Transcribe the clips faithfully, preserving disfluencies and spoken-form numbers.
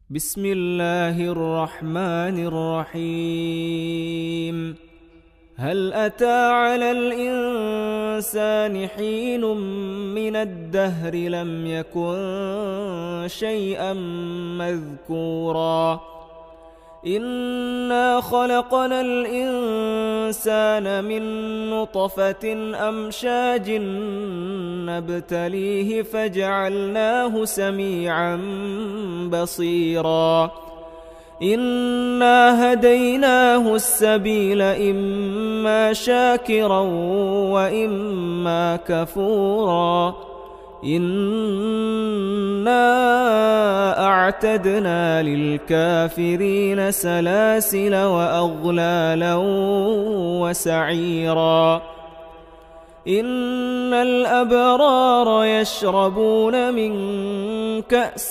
بسم الله الرحمن الرحيم. هل أتى على الإنسان حين من الدهر لم يكن شيئا مذكورا إنا خلقنا الإنسان من نطفة أمشاج نبتليه فجعلناه سميعا بصيرا إنا هديناه السبيل إما شاكرا وإما كفورا إنا أعتدنا للكافرين سلاسل وأغلالا وسعيرا إن الأبرار يشربون من كأس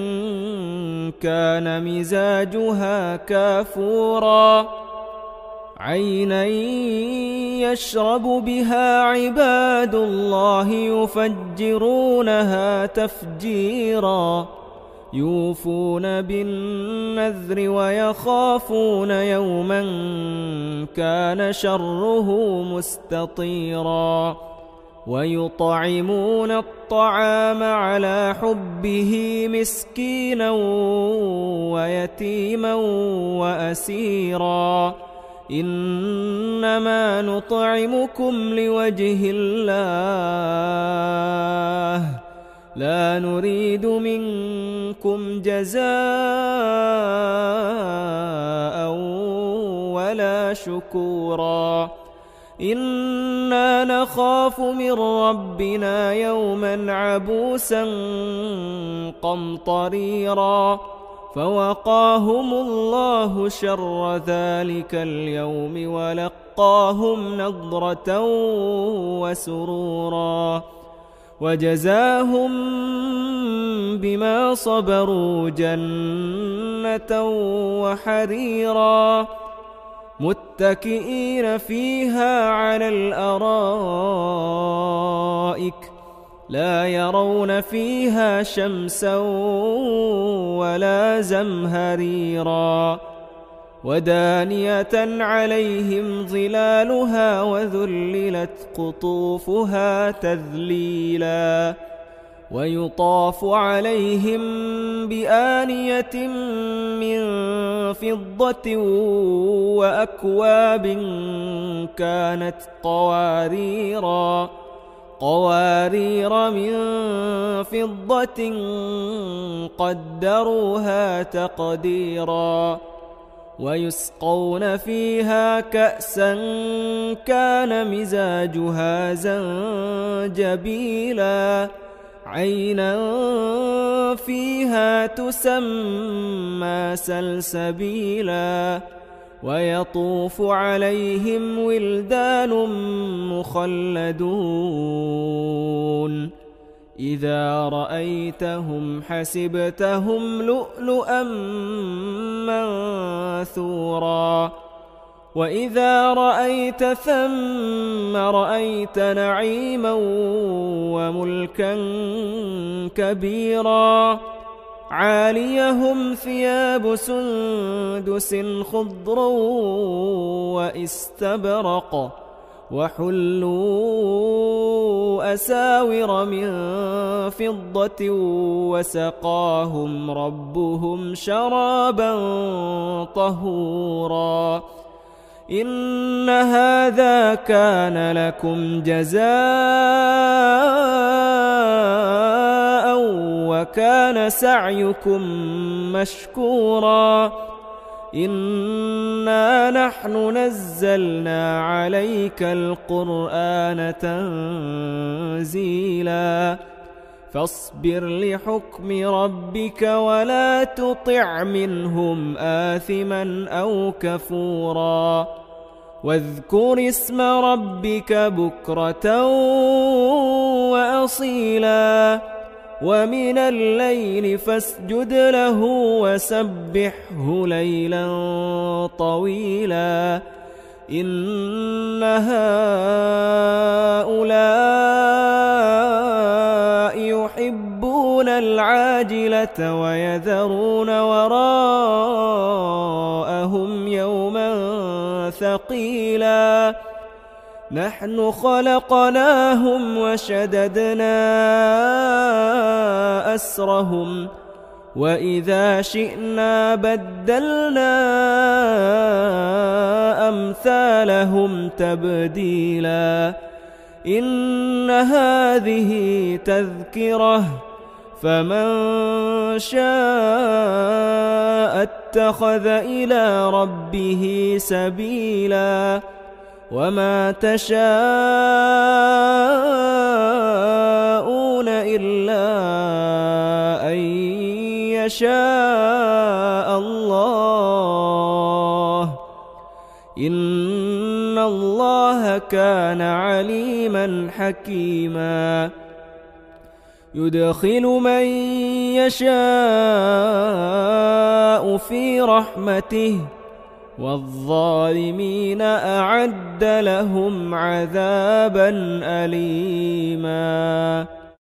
كان مزاجها كافورا عينا يشرب بها عباد الله يفجرونها تفجيرا يوفون بالنذر ويخافون يوما كان شره مستطيرا ويطعمون الطعام على حبه مسكينا ويتيما وأسيرا إنما نطعمكم لوجه الله لا نريد منكم جزاء ولا شكورا إنا نخاف من ربنا يوما عبوسا قمطريرا فوقاهم الله شر ذلك اليوم ولقاهم نضرة وسرورا وجزاهم بما صبروا جنة وحريرا متكئين فيها على الأرائك لا يرون فيها شمسا ولا زمهريرا ودانية عليهم ظلالها وذللت قطوفها تذليلا ويطاف عليهم بآنية من فضة وأكواب كانت قواريرا قوارير من فضة قدروها تقديرا ويسقون فيها كأسا كان مزاجها زنجبيلا عينا فيها تسمى سلسبيلا ويطوف عليهم ولدان مخلدون إذا رأيتهم حسبتهم لؤلؤا منثورا وإذا رأيت ثم رأيت نعيما وملكا كبيرا عاليهم ثياب سندس خضر واستبرق وحلوا أساور من فضة وسقاهم ربهم شرابا طهورا إن هذا كان لكم جزاء وكان سعيكم مشكورا إنا نحن نزلنا عليك القرآن تنزيلا فاصبر لحكم ربك ولا تطع منهم آثما أو كفورا واذكر اسم ربك بكرة وأصيلا ومن الليل فاسجد له وسبحه ليلا طويلا إن هؤلاء يحبون يحبون العاجلة ويذرون وراءهم يوما ثقيلا نحن خلقناهم وشددنا أسرهم وإذا شئنا بدلنا أمثالهم تبديلا إن هذه تذكرة فمن شاء اتخذ إلى ربه سبيلا وما تشاءون إلا أن يشاء الله إن الله كان عليما حكيما يدخل من يشاء في رحمته والظالمين أعد لهم عذابا أليما